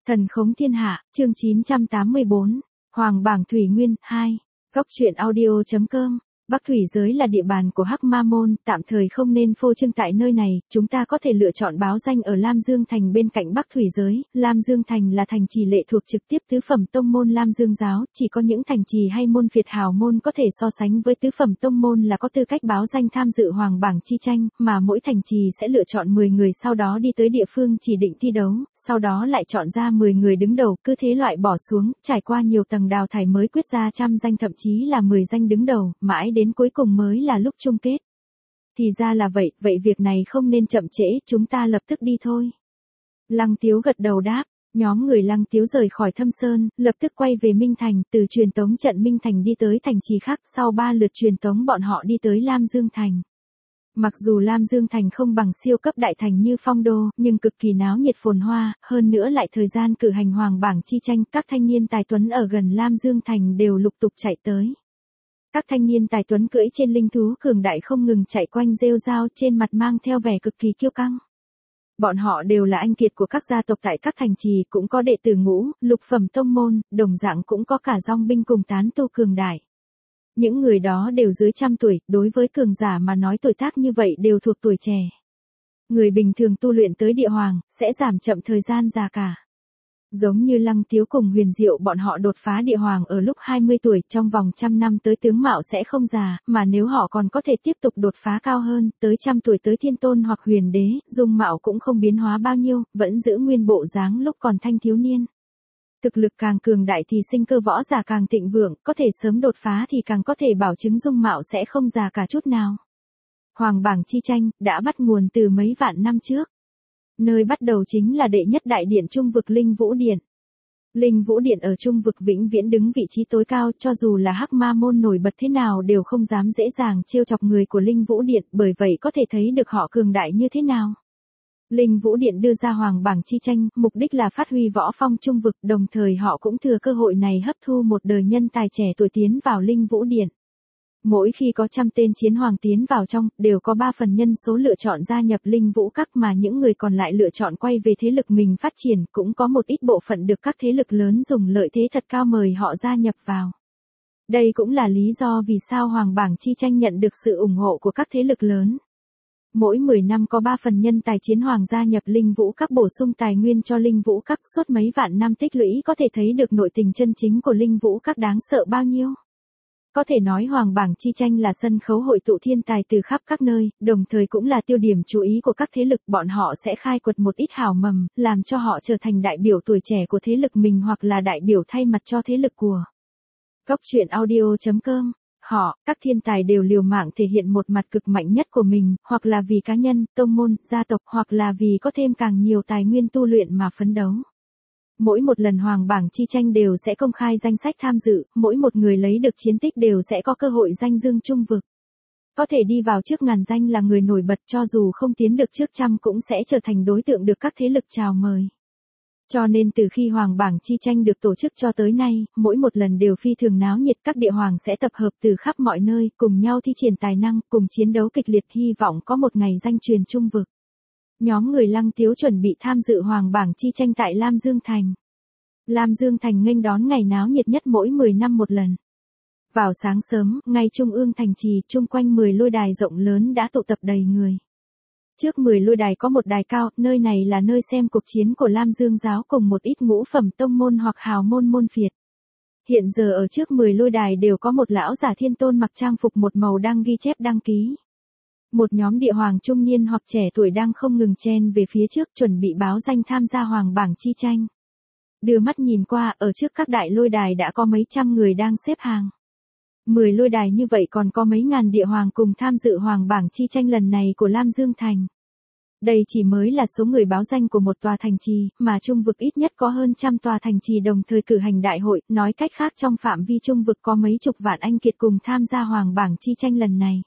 Thần khống thiên hạ, chương 984, Hoàng bảng Thủy Nguyên, 2. Góc truyện audio.com. Bắc Thủy giới là địa bàn của Hắc Ma môn, tạm thời không nên phô trương tại nơi này, chúng ta có thể lựa chọn báo danh ở Lam Dương Thành bên cạnh Bắc Thủy giới. Lam Dương Thành là thành trì lệ thuộc trực tiếp tứ phẩm tông môn Lam Dương giáo, chỉ có những thành trì hay môn phiệt hào môn có thể so sánh với tứ phẩm tông môn là có tư cách báo danh tham dự Hoàng bảng chi tranh, mà mỗi thành trì sẽ lựa chọn 10 người sau đó đi tới địa phương chỉ định thi đấu, sau đó lại chọn ra 10 người đứng đầu, cứ thế loại bỏ xuống, trải qua nhiều tầng đào thải mới quyết ra trăm danh thậm chí là 10 danh đứng đầu, mãi đến cuối cùng mới là lúc chung kết. Thì ra là vậy, vậy việc này không nên chậm trễ, chúng ta lập tức đi thôi. Lăng Tiếu gật đầu đáp, nhóm người Lăng Tiếu rời khỏi Thâm Sơn, lập tức quay về Minh Thành, từ truyền tống trận Minh Thành đi tới thành trì khác, sau 3 lượt truyền tống bọn họ đi tới Lam Dương Thành. Mặc dù Lam Dương Thành không bằng siêu cấp đại thành như Phong Đô, nhưng cực kỳ náo nhiệt phồn hoa, hơn nữa lại thời gian cử hành Hoàng bảng chi tranh, các thanh niên tài tuấn ở gần Lam Dương Thành đều lục tục chạy tới. Các thanh niên tài tuấn cưỡi trên linh thú cường đại không ngừng chạy quanh rêu rao, trên mặt mang theo vẻ cực kỳ kiêu căng. Bọn họ đều là anh kiệt của các gia tộc tại các thành trì, cũng có đệ tử ngũ, lục phẩm tông môn, đồng dạng cũng có cả dòng binh cùng tán tu cường đại. Những người đó đều dưới 100 tuổi, đối với cường giả mà nói tuổi tác như vậy đều thuộc tuổi trẻ. Người bình thường tu luyện tới địa hoàng, sẽ giảm chậm thời gian già cả. Giống như Lăng Tiếu cùng Huyền Diệu bọn họ đột phá địa hoàng ở lúc 20 tuổi, trong vòng 100 năm tới tướng mạo sẽ không già, mà nếu họ còn có thể tiếp tục đột phá cao hơn, tới 100 tuổi tới thiên tôn hoặc huyền đế, dung mạo cũng không biến hóa bao nhiêu, vẫn giữ nguyên bộ dáng lúc còn thanh thiếu niên. Thực lực càng cường đại thì sinh cơ võ giả càng thịnh vượng, có thể sớm đột phá thì càng có thể bảo chứng dung mạo sẽ không già cả chút nào. Hoàng bảng chi tranh đã bắt nguồn từ mấy vạn năm trước. Nơi bắt đầu chính là đệ nhất đại điện Trung vực Linh Vũ Điện. Linh Vũ Điện ở Trung vực vĩnh viễn đứng vị trí tối cao, cho dù là Hắc Ma môn nổi bật thế nào đều không dám dễ dàng trêu chọc người của Linh Vũ Điện, bởi vậy có thể thấy được họ cường đại như thế nào. Linh Vũ Điện đưa ra Hoàng bảng chi tranh, mục đích là phát huy võ phong Trung vực, đồng thời họ cũng thừa cơ hội này hấp thu một đời nhân tài trẻ tuổi tiến vào Linh Vũ Điện. Mỗi khi có 100 tên chiến hoàng tiến vào trong, đều có 3 phần nhân số lựa chọn gia nhập Linh Vũ Các, mà những người còn lại lựa chọn quay về thế lực mình phát triển, cũng có một ít bộ phận được các thế lực lớn dùng lợi thế thật cao mời họ gia nhập vào. Đây cũng là lý do vì sao Hoàng bảng chi tranh nhận được sự ủng hộ của các thế lực lớn. Mỗi 10 năm có 3 phần nhân tài chiến hoàng gia nhập Linh Vũ Các bổ sung tài nguyên cho Linh Vũ Các, suốt mấy vạn năm tích lũy có thể thấy được nội tình chân chính của Linh Vũ Các đáng sợ bao nhiêu. Có thể nói Hoàng bảng chi tranh là sân khấu hội tụ thiên tài từ khắp các nơi, đồng thời cũng là tiêu điểm chú ý của các thế lực, bọn họ sẽ khai quật một ít hào mầm, làm cho họ trở thành đại biểu tuổi trẻ của thế lực mình hoặc là đại biểu thay mặt cho thế lực của. Góc truyện audio.com. Họ, các thiên tài đều liều mạng thể hiện một mặt cực mạnh nhất của mình, hoặc là vì cá nhân, tông môn, gia tộc, hoặc là vì có thêm càng nhiều tài nguyên tu luyện mà phấn đấu. Mỗi một lần Hoàng bảng chi tranh đều sẽ công khai danh sách tham dự, mỗi một người lấy được chiến tích đều sẽ có cơ hội danh dương Trung vực. Có thể đi vào trước ngàn danh là người nổi bật, cho dù không tiến được trước 100 cũng sẽ trở thành đối tượng được các thế lực chào mời. Cho nên từ khi Hoàng bảng chi tranh được tổ chức cho tới nay, mỗi một lần đều phi thường náo nhiệt, các địa hoàng sẽ tập hợp từ khắp mọi nơi, cùng nhau thi triển tài năng, cùng chiến đấu kịch liệt, hy vọng có một ngày danh truyền Trung vực. Nhóm người Lăng Tiếu chuẩn bị tham dự Hoàng bảng chi tranh tại Lam Dương Thành. Lam Dương Thành nghênh đón ngày náo nhiệt nhất mỗi 10 năm một lần. Vào sáng sớm, ngay trung ương thành trì, chung quanh 10 lôi đài rộng lớn đã tụ tập đầy người. Trước 10 lôi đài có một đài cao, nơi này là nơi xem cuộc chiến của Lam Dương giáo cùng một ít ngũ phẩm tông môn hoặc hào môn môn phiệt. Hiện giờ ở trước 10 lôi đài đều có một lão giả thiên tôn mặc trang phục một màu đang ghi chép đăng ký. Một nhóm địa hoàng trung niên hoặc trẻ tuổi đang không ngừng chen về phía trước chuẩn bị báo danh tham gia Hoàng bảng chi tranh. Đưa mắt nhìn qua, ở trước các đại lôi đài đã có mấy trăm người đang xếp hàng. 10 lôi đài như vậy còn có mấy ngàn địa hoàng cùng tham dự Hoàng bảng chi tranh lần này của Lam Dương Thành. Đây chỉ mới là số người báo danh của một tòa thành trì, mà Trung vực ít nhất có hơn 100 tòa thành trì đồng thời cử hành đại hội, nói cách khác trong phạm vi Trung vực có mấy chục vạn anh kiệt cùng tham gia Hoàng bảng chi tranh lần này.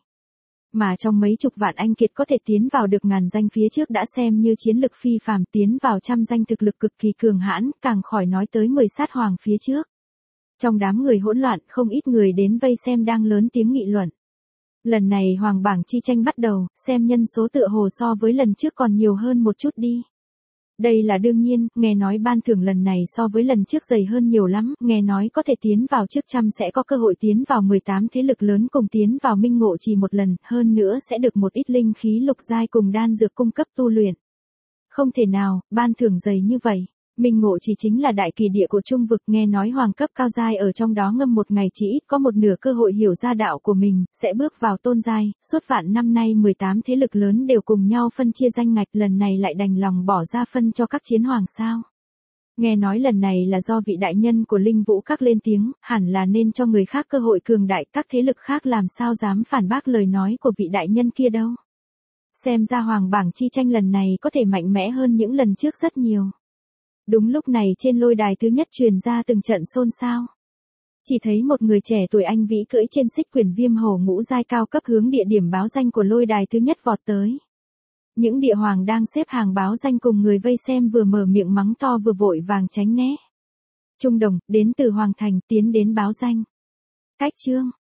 Mà trong mấy chục vạn anh kiệt có thể tiến vào được ngàn danh phía trước đã xem như chiến lực phi phàm, tiến vào 100 danh thực lực cực kỳ cường hãn, càng khỏi nói tới 10 sát hoàng phía trước. Trong đám người hỗn loạn, không ít người đến vây xem đang lớn tiếng nghị luận. Lần này Hoàng bảng chi tranh bắt đầu, xem nhân số tựa hồ so với lần trước còn nhiều hơn một chút đi. Đây là đương nhiên, nghe nói ban thưởng lần này so với lần trước dày hơn nhiều lắm, nghe nói có thể tiến vào trước trăm sẽ có cơ hội tiến vào 18 thế lực lớn cùng tiến vào minh ngộ chỉ một lần, hơn nữa sẽ được một ít linh khí lục giai cùng đan dược cung cấp tu luyện. Không thể nào, ban thưởng dày như vậy. Minh ngộ chỉ chính là đại kỳ địa của trung vực, nghe nói hoàng cấp cao giai ở trong đó ngâm một ngày chỉ ít có một nửa cơ hội hiểu ra đạo của mình, sẽ bước vào tôn giai, suốt vạn năm nay 18 thế lực lớn đều cùng nhau phân chia danh ngạch, lần này lại đành lòng bỏ ra phân cho các chiến hoàng sao. Nghe nói lần này là do vị đại nhân của Linh Vũ Các lên tiếng, hẳn là nên cho người khác cơ hội cường đại, các thế lực khác làm sao dám phản bác lời nói của vị đại nhân kia đâu. Xem ra hoàng bảng chi tranh lần này có thể mạnh mẽ hơn những lần trước rất nhiều. Đúng lúc này trên lôi đài thứ nhất truyền ra từng trận xôn xao. Chỉ thấy một người trẻ tuổi anh vĩ cưỡi trên xích quyền viêm hổ ngũ giai cao cấp hướng địa điểm báo danh của lôi đài thứ nhất vọt tới. Những địa hoàng đang xếp hàng báo danh cùng người vây xem vừa mở miệng mắng to vừa vội vàng tránh né. Trung đồng, đến từ Hoàng Thành, tiến đến báo danh. Cách chương.